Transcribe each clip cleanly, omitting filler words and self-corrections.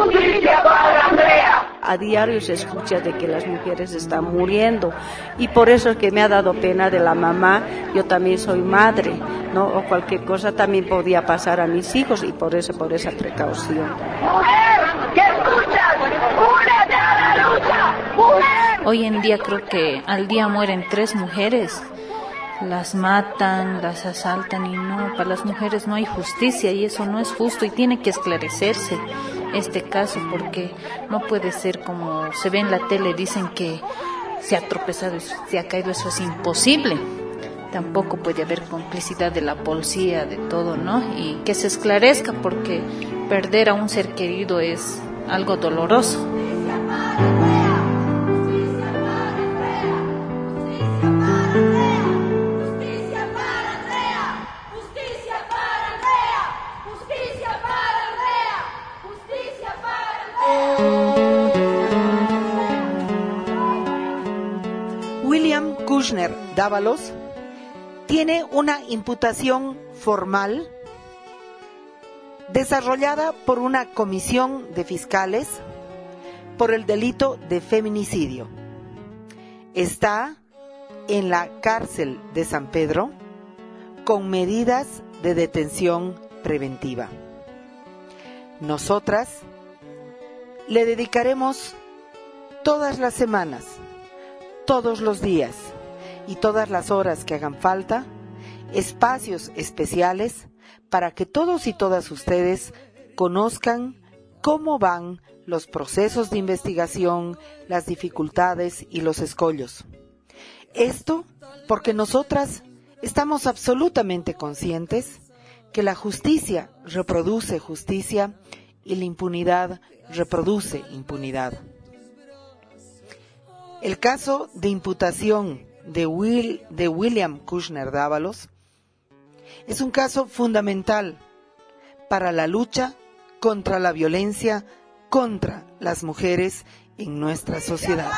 ¡Justicia para Andrea! A diario se escucha de que las mujeres están muriendo y por eso es que me ha dado pena de la mamá. Yo también soy madre, ¿no? O cualquier cosa también podía pasar a mis hijos y por esa precaución. ¡Mujer! ¿Qué escuchas? ¡Únete a la lucha! ¡Mujer! Hoy en día creo que al día mueren 3 mujeres. Las matan, las asaltan y no, para las mujeres no hay justicia y eso no es justo y tiene que esclarecerse este caso porque no puede ser como se ve en la tele, dicen que se ha tropezado y se ha caído, eso es imposible. Tampoco puede haber complicidad de la policía, de todo, ¿no? Y que se esclarezca porque perder a un ser querido es algo doloroso. William Kushner Dávalos tiene una imputación formal desarrollada por una comisión de fiscales por el delito de feminicidio. Está en la cárcel de San Pedro con medidas de detención preventiva. Nosotras le dedicaremos todas las semanas, todos los días y todas las horas que hagan falta, espacios especiales para que todos y todas ustedes conozcan cómo van los procesos de investigación, las dificultades y los escollos. Esto porque nosotras estamos absolutamente conscientes que la justicia reproduce justicia y la impunidad reproduce impunidad. El caso de imputación de William Kushner Dávalos es un caso fundamental para la lucha contra la violencia contra las mujeres en nuestra sociedad.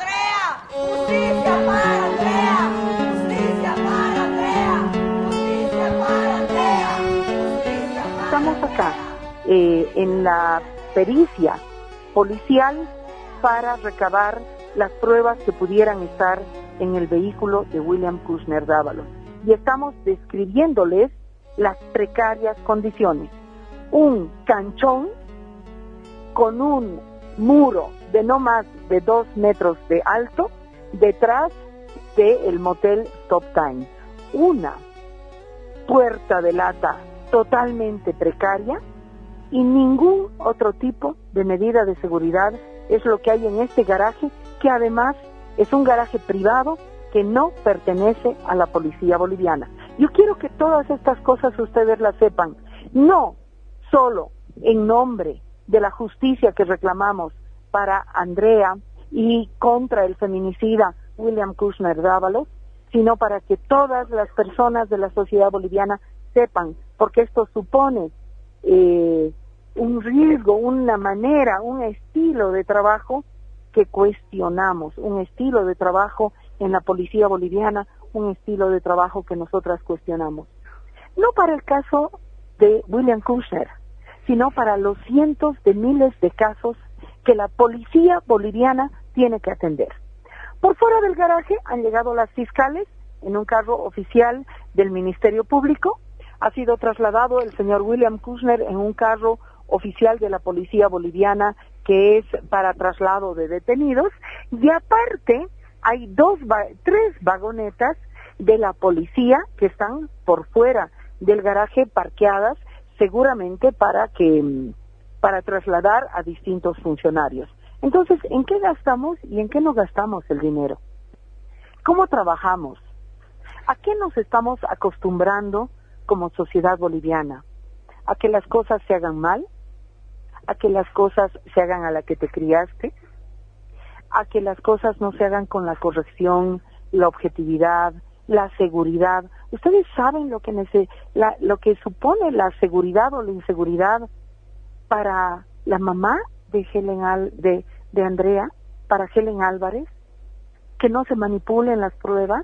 ¡Justicia para Andrea! ¡Justicia para Andrea! ¡Justicia para Andrea! ¡Justicia para Andrea! Estamos acá en la pericia policial para recabar las pruebas que pudieran estar en el vehículo de William Kushner Dávalos. Y estamos describiéndoles las precarias condiciones. Un canchón con un muro de no más de 2 metros de alto detrás del motel Top Time. Una puerta de lata totalmente precaria y ningún otro tipo de medida de seguridad es lo que hay en este garaje, que además es un garaje privado que no pertenece a la policía boliviana. Yo quiero que todas estas cosas ustedes las sepan, no solo en nombre de la justicia que reclamamos para Andrea y contra el feminicida William Kushner Dávalos, sino para que todas las personas de la sociedad boliviana sepan, porque esto supone un riesgo, una manera, un estilo de trabajo que cuestionamos, un estilo de trabajo en la policía boliviana, un estilo de trabajo que nosotras cuestionamos. No para el caso de William Kushner, sino para los cientos de miles de casos que la policía boliviana tiene que atender. Por fuera del garaje han llegado las fiscales en un carro oficial del Ministerio Público. Ha sido trasladado el señor William Kushner en un carro oficial de la policía boliviana que es para traslado de detenidos. Y aparte hay 3 vagonetas de la policía que están por fuera del garaje parqueadas, seguramente para trasladar a distintos funcionarios. Entonces, ¿en qué gastamos y en qué no gastamos el dinero? ¿Cómo trabajamos? ¿A qué nos estamos acostumbrando como sociedad boliviana? ¿A que las cosas se hagan mal? ¿A que las cosas se hagan a la que te criaste? ¿A que las cosas no se hagan con la corrección, la objetividad, la seguridad? ¿Ustedes saben lo que supone la seguridad o la inseguridad para la mamá de Andrea, para Helen Álvarez, que no se manipulen las pruebas?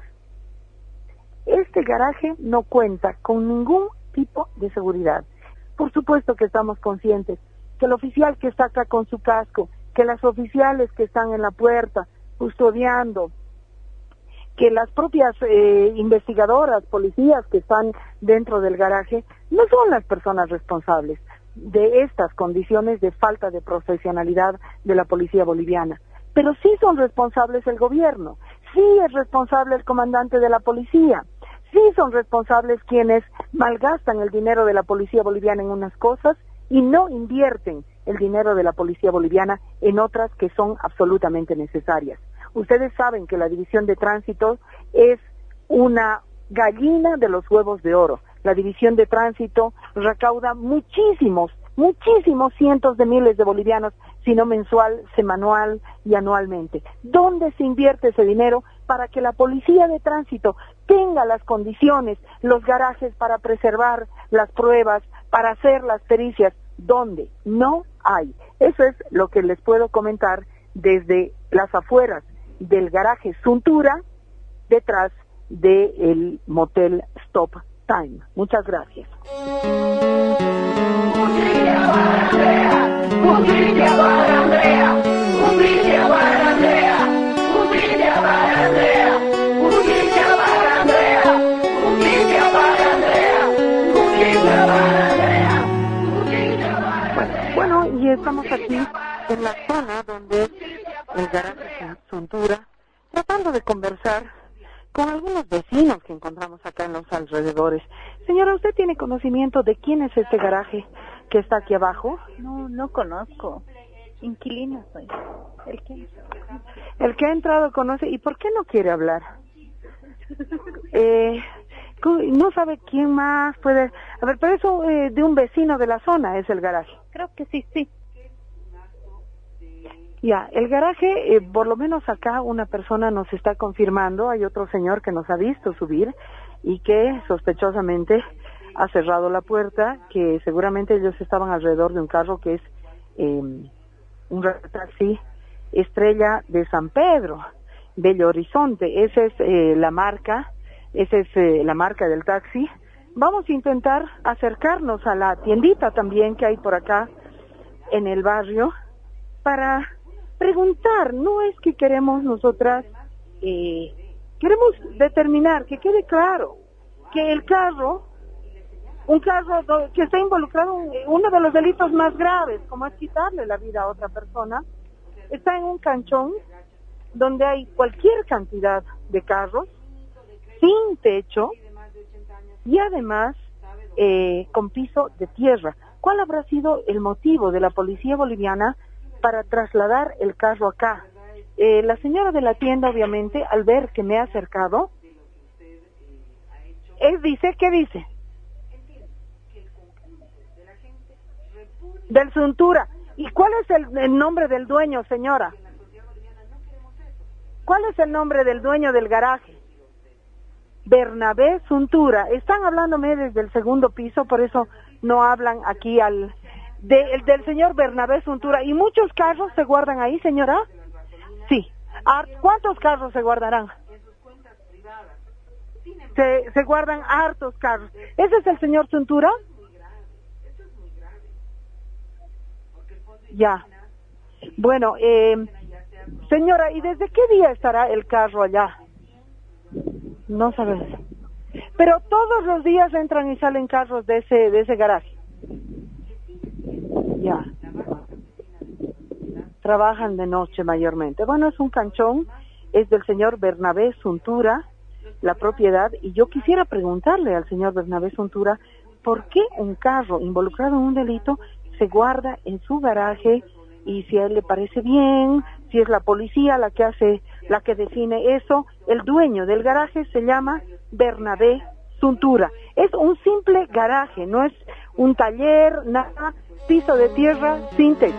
Este garaje no cuenta con ningún tipo de seguridad. Por supuesto que estamos conscientes que el oficial que está acá con su casco, que las oficiales que están en la puerta custodiando, que las propias investigadoras, policías que están dentro del garaje, no son las personas responsables de estas condiciones de falta de profesionalidad de la policía boliviana. Pero sí son responsables el gobierno, sí es responsable el comandante de la policía, sí son responsables quienes malgastan el dinero de la policía boliviana en unas cosas y no invierten el dinero de la policía boliviana en otras que son absolutamente necesarias. Ustedes saben que la división de tránsito es una gallina de los huevos de oro. La división de tránsito recauda muchísimos cientos de miles de bolivianos, sino mensual, semanal y anualmente. ¿Dónde se invierte ese dinero para que la policía de tránsito tenga las condiciones, los garajes para preservar las pruebas, para hacer las pericias? ¿Dónde? No hay. Eso es lo que les puedo comentar desde las afueras del garaje Suntura, detrás del motel Stop Time. Muchas gracias. Justicia para Andrea, justicia para Andrea, justicia para Andrea, justicia para Andrea, justicia para Andrea, justicia para Andrea, justicia para Andrea, justicia para Andrea. Bueno, y estamos aquí en la zona donde el garaje Suntura, tratando de conversar con algunos vecinos que encontramos acá en los alrededores. Señora, ¿usted tiene conocimiento de quién es este garaje que está aquí abajo? No conozco. Inquilina soy. El que ha entrado conoce. ¿Y por qué no quiere hablar? No sabe quién más puede. A ver, pero eso de un vecino de la zona es el garaje. Creo que sí. Ya, el garaje, por lo menos acá una persona nos está confirmando, hay otro señor que nos ha visto subir y que sospechosamente ha cerrado la puerta, que seguramente ellos estaban alrededor de un carro que es un taxi Estrella de San Pedro, Bello Horizonte. Esa es la marca, la marca del taxi. Vamos a intentar acercarnos a la tiendita también que hay por acá en el barrio para preguntar. No es que queremos nosotras, queremos determinar, que quede claro que el carro, un carro que está involucrado en uno de los delitos más graves, como es quitarle la vida a otra persona, está en un canchón donde hay cualquier cantidad de carros, sin techo y además con piso de tierra. ¿Cuál habrá sido el motivo de la policía boliviana para trasladar el carro acá? La señora de la tienda, obviamente, al ver que me ha acercado, ¿qué dice? Del Suntura. ¿Y cuál es el nombre del dueño, señora? ¿Cuál es el nombre del dueño del garaje? Bernabé Suntura. Están hablándome desde el segundo piso, por eso no hablan aquí del señor Bernabé Suntura. ¿Y muchos carros se guardan ahí, señora? Sí. ¿Cuántos carros se guardarán? Se guardan hartos carros. ¿Ese es el señor Suntura? Ya. Bueno, señora, ¿y desde qué día estará el carro allá? No sabes. Pero todos los días entran y salen carros de ese garaje. Ya. Trabajan de noche mayormente. Bueno, es un canchón, es del señor Bernabé Suntura, la propiedad, y yo quisiera preguntarle al señor Bernabé Suntura, ¿por qué un carro involucrado en un delito se guarda en su garaje? Y si a él le parece bien, si es la policía la que define eso. El dueño del garaje se llama Bernabé Suntura. Es un simple garaje, no es un taller, nada, piso de tierra sin techo.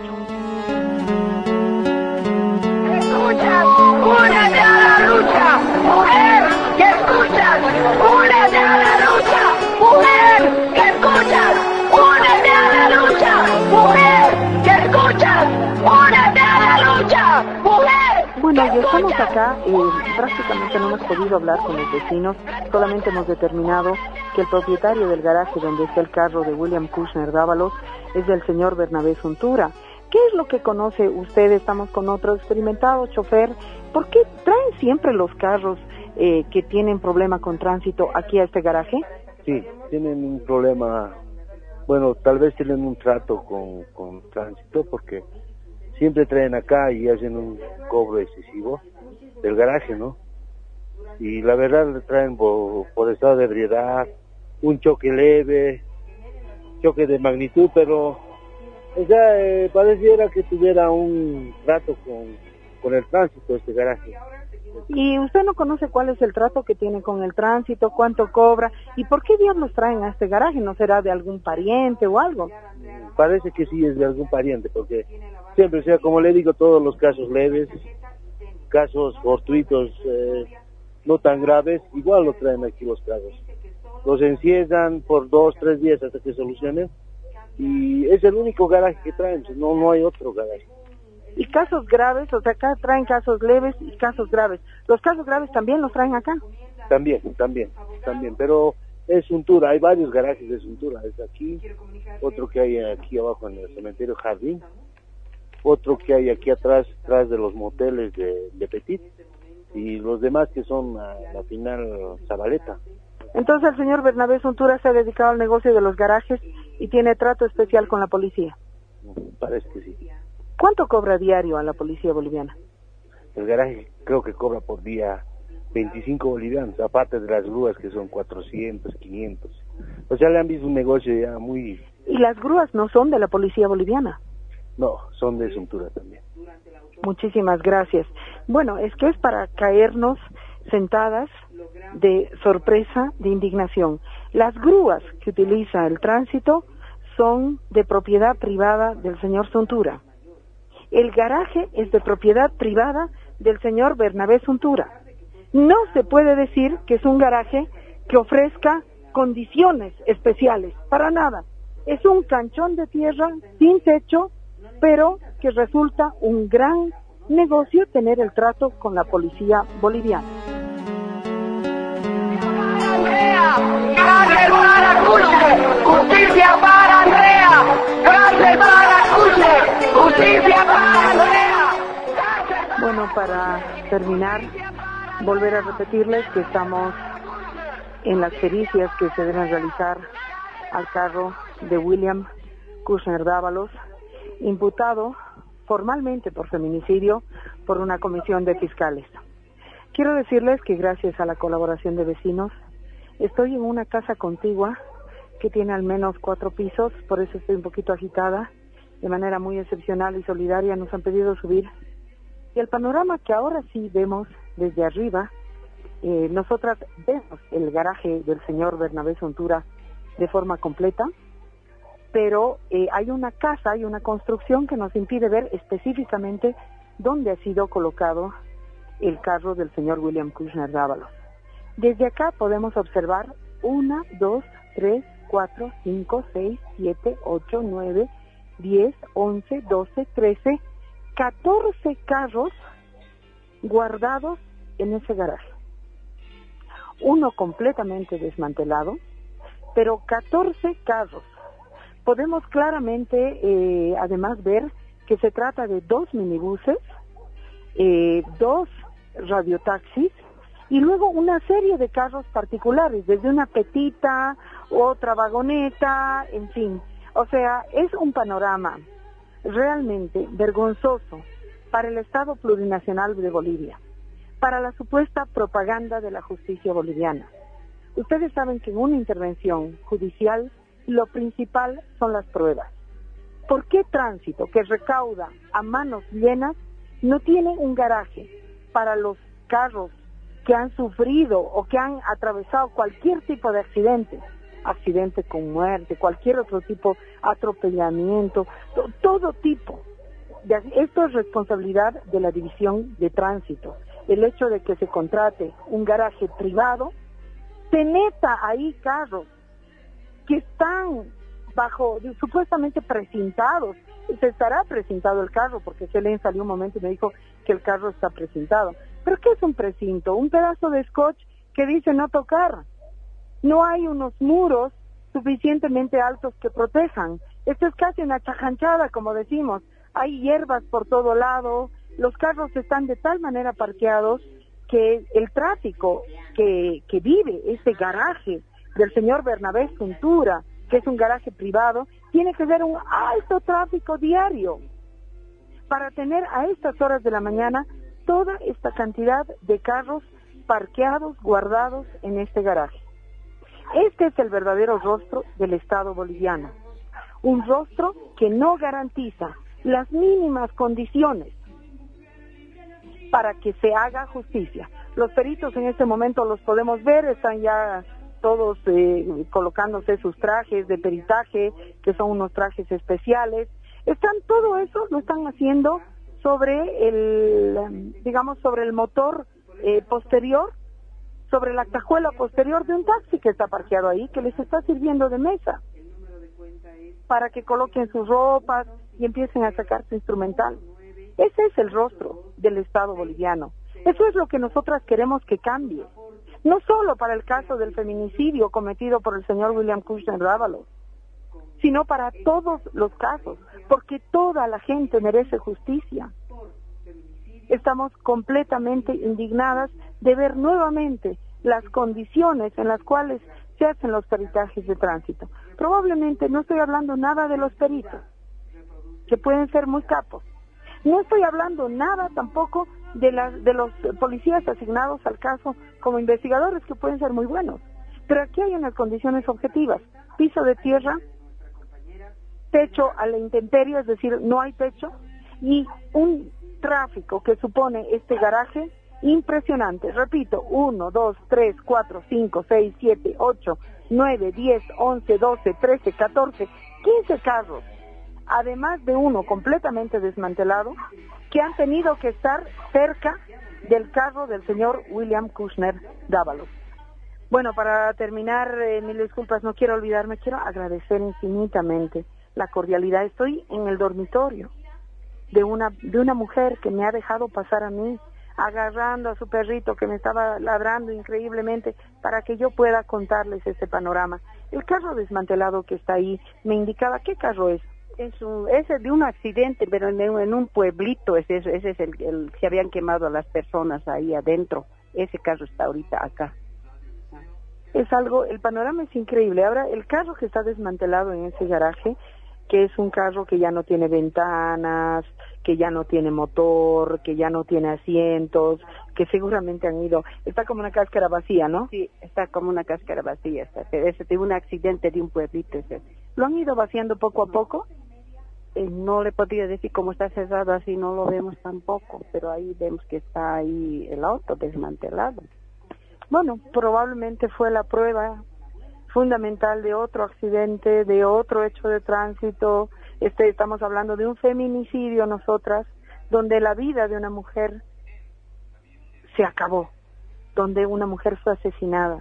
Escuchas, únete a la lucha, mujer, que escuchas, únete a la lucha, mujer, que escuchas, únete a la lucha, mujer, que escuchas, únete a la lucha, mujer. Bueno, ya estamos acá, prácticamente no hemos podido hablar con los vecinos, solamente hemos determinado que el propietario del garaje donde está el carro de William Kushner Dávalos es del señor Bernabé Suntura. ¿Qué es lo que conoce usted? Estamos con otro experimentado chofer. ¿Por qué traen siempre los carros que tienen problema con tránsito aquí a este garaje? Sí, tienen un problema, bueno, tal vez tienen un trato con tránsito, porque siempre traen acá y hacen un cobro excesivo del garaje, ¿no? Y la verdad le traen por estado de ebriedad, un choque leve, choque de magnitud, pero o sea, pareciera que tuviera un trato con el tránsito este garaje. ¿Y usted no conoce cuál es el trato que tiene con el tránsito, cuánto cobra y por qué diablos traen a este garaje? ¿No será de algún pariente o algo? Parece que sí es de algún pariente, porque siempre, o sea, como le digo, todos los casos leves, casos fortuitos, no tan graves, igual lo traen aquí los carros. Los encierran por 2-3 días hasta que solucionen, y es el único garaje que traen, no hay otro garaje. ¿Y casos graves? O sea, acá traen casos leves y casos graves. ¿Los casos graves también los traen acá? También, pero es Suntura, hay varios garajes de Suntura, es aquí, otro que hay aquí abajo en el cementerio Jardín, otro que hay aquí atrás de los moteles de Petit, y los demás que son a la final Zabaleta. Entonces el señor Bernabé Suntura se ha dedicado al negocio de los garajes y tiene trato especial con la policía. Parece que sí. ¿Cuánto cobra diario a la policía boliviana? El garaje creo que cobra por día 25 bolivianos, aparte de las grúas que son 400, 500. O sea, le han visto un negocio ya muy... ¿Y las grúas no son de la policía boliviana? No, son de Suntura también. Muchísimas gracias. Bueno, es que es para caernos sentadas de sorpresa, de indignación. Las grúas que utiliza el tránsito son de propiedad privada del señor Suntura. El garaje es de propiedad privada del señor Bernabé Suntura. No se puede decir que es un garaje que ofrezca condiciones especiales, para nada. Es un canchón de tierra sin techo, pero que resulta un gran negocio tener el trato con la policía boliviana. ¡Cárcel para Kushner! ¡Justicia para Andrea! ¡Cárcel para Kushner! ¡Justicia para Andrea! Bueno, para terminar, volver a repetirles que estamos en las pericias que se deben realizar al carro de William Kushner Dávalos, imputado formalmente por feminicidio por una comisión de fiscales. Quiero decirles que gracias a la colaboración de vecinos, estoy en una casa contigua que tiene al menos 4 pisos, por eso estoy un poquito agitada. De manera muy excepcional y solidaria nos han pedido subir. Y el panorama que ahora sí vemos desde arriba, nosotras vemos el garaje del señor Bernabé Suntura de forma completa, pero hay una casa, hay una construcción que nos impide ver específicamente dónde ha sido colocado el carro del señor William Kushner Dávalos. Desde acá podemos observar 1, 2, 3, 4, 5, 6, 7, 8, 9, 10, 11, 12, 13, 14 carros guardados en ese garaje. Uno completamente desmantelado, pero 14 carros. Podemos claramente, además, ver que se trata de 2 minibuses, 2 radiotaxis, y luego una serie de carros particulares, desde una petita, otra vagoneta, en fin. O sea, es un panorama realmente vergonzoso para el Estado plurinacional de Bolivia, para la supuesta propaganda de la justicia boliviana. Ustedes saben que en una intervención judicial lo principal son las pruebas. ¿Por qué tránsito, que recauda a manos llenas, no tiene un garaje para los carros que han sufrido o que han atravesado cualquier tipo de accidente con muerte, cualquier otro tipo, atropellamiento, todo tipo? Esto es responsabilidad de la División de Tránsito. El hecho de que se contrate un garaje privado, se meta ahí carros que están supuestamente precintados. Se estará precintado el carro, porque Selene salió un momento y me dijo que el carro está precintado. ¿Pero qué es un precinto? Un pedazo de scotch que dice no tocar. No hay unos muros suficientemente altos que protejan. Esto es casi una chajanchada, como decimos. Hay hierbas por todo lado, los carros están de tal manera parqueados que el tráfico que vive este garaje del señor Bernabé Ventura, que es un garaje privado, tiene que ver un alto tráfico diario para tener a estas horas de la mañana toda esta cantidad de carros parqueados, guardados en este garaje. Este es el verdadero rostro del Estado boliviano, un rostro que no garantiza las mínimas condiciones para que se haga justicia. Los peritos en este momento los podemos ver, están ya todos colocándose sus trajes de peritaje, que son unos trajes especiales. Todo eso lo están haciendo sobre el motor posterior, sobre la cajuela posterior de un taxi que está parqueado ahí, que les está sirviendo de mesa para que coloquen sus ropas y empiecen a sacar su instrumental. Ese es el rostro del Estado boliviano. Eso es lo que nosotras queremos que cambie. No solo para el caso del feminicidio cometido por el señor William Kushner Dávalos, sino para todos los casos, porque toda la gente merece justicia. Estamos completamente indignadas de ver nuevamente las condiciones en las cuales se hacen los peritajes de tránsito. Probablemente no estoy hablando nada de los peritos, que pueden ser muy capos. No estoy hablando nada tampoco de los policías asignados al caso como investigadores, que pueden ser muy buenos. Pero aquí hay unas condiciones objetivas: piso de tierra, techo a la intemperie, es decir, no hay techo, y un tráfico que supone este garaje impresionante. Repito, 1, 2, 3, 4, 5, 6, 7, 8, 9, 10, 11, 12, 13, 14, 15 carros, además de uno completamente desmantelado, que han tenido que estar cerca del carro del señor William Kushner Dávalos. Bueno, para terminar, mil disculpas, no quiero olvidarme, quiero agradecer infinitamente la cordialidad. Estoy en el dormitorio de una mujer que me ha dejado pasar a mí, agarrando a su perrito que me estaba ladrando increíblemente para que yo pueda contarles este panorama. El carro desmantelado que está ahí me indicaba qué carro es. Es de un accidente, pero en un pueblito. Ese es el se habían quemado a las personas ahí adentro. Ese carro está ahorita acá. Es algo, el panorama es increíble. Ahora, el carro que está desmantelado en ese garaje, que es un carro que ya no tiene ventanas, que ya no tiene motor, que ya no tiene asientos, que seguramente han ido, está como una cáscara vacía, ¿no? Sí, está como una cáscara vacía. Ese de un accidente de un pueblito. Lo han ido vaciando poco a poco. No le podría decir cómo está cerrado, así no lo vemos tampoco, pero ahí vemos que está ahí el auto desmantelado. Bueno, probablemente fue la prueba fundamental de otro accidente, de otro hecho de tránsito. Estamos hablando de un feminicidio, nosotras, donde la vida de una mujer se acabó, donde una mujer fue asesinada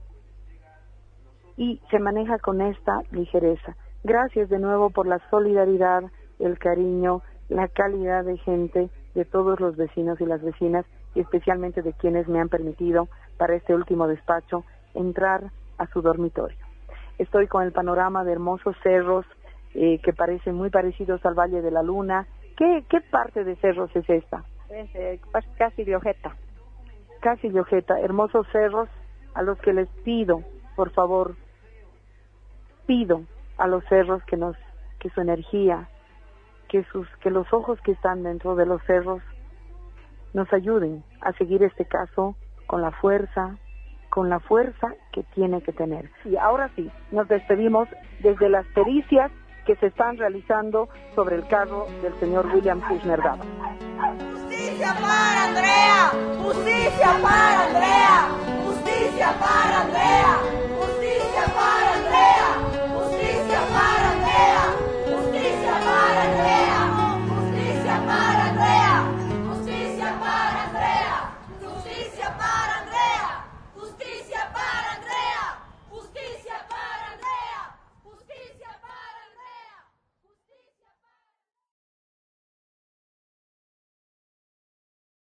y se maneja con esta ligereza. Gracias de nuevo por la solidaridad, el cariño, la calidad de gente de todos los vecinos y las vecinas, y especialmente de quienes me han permitido para este último despacho entrar a su dormitorio. Estoy con el panorama de hermosos cerros que parecen muy parecidos al Valle de la Luna. ¿Qué parte de cerros es esta? Es casi Llojeta. Casi Llojeta, hermosos cerros a los que les pido, por favor, pido a los cerros que su energía, que los ojos que están dentro de los cerros nos ayuden a seguir este caso con la fuerza que tiene que tener. Y ahora sí, nos despedimos desde las pericias que se están realizando sobre el carro del señor William Kushner Dávalos. ¡Justicia para Andrea! ¡Justicia para Andrea!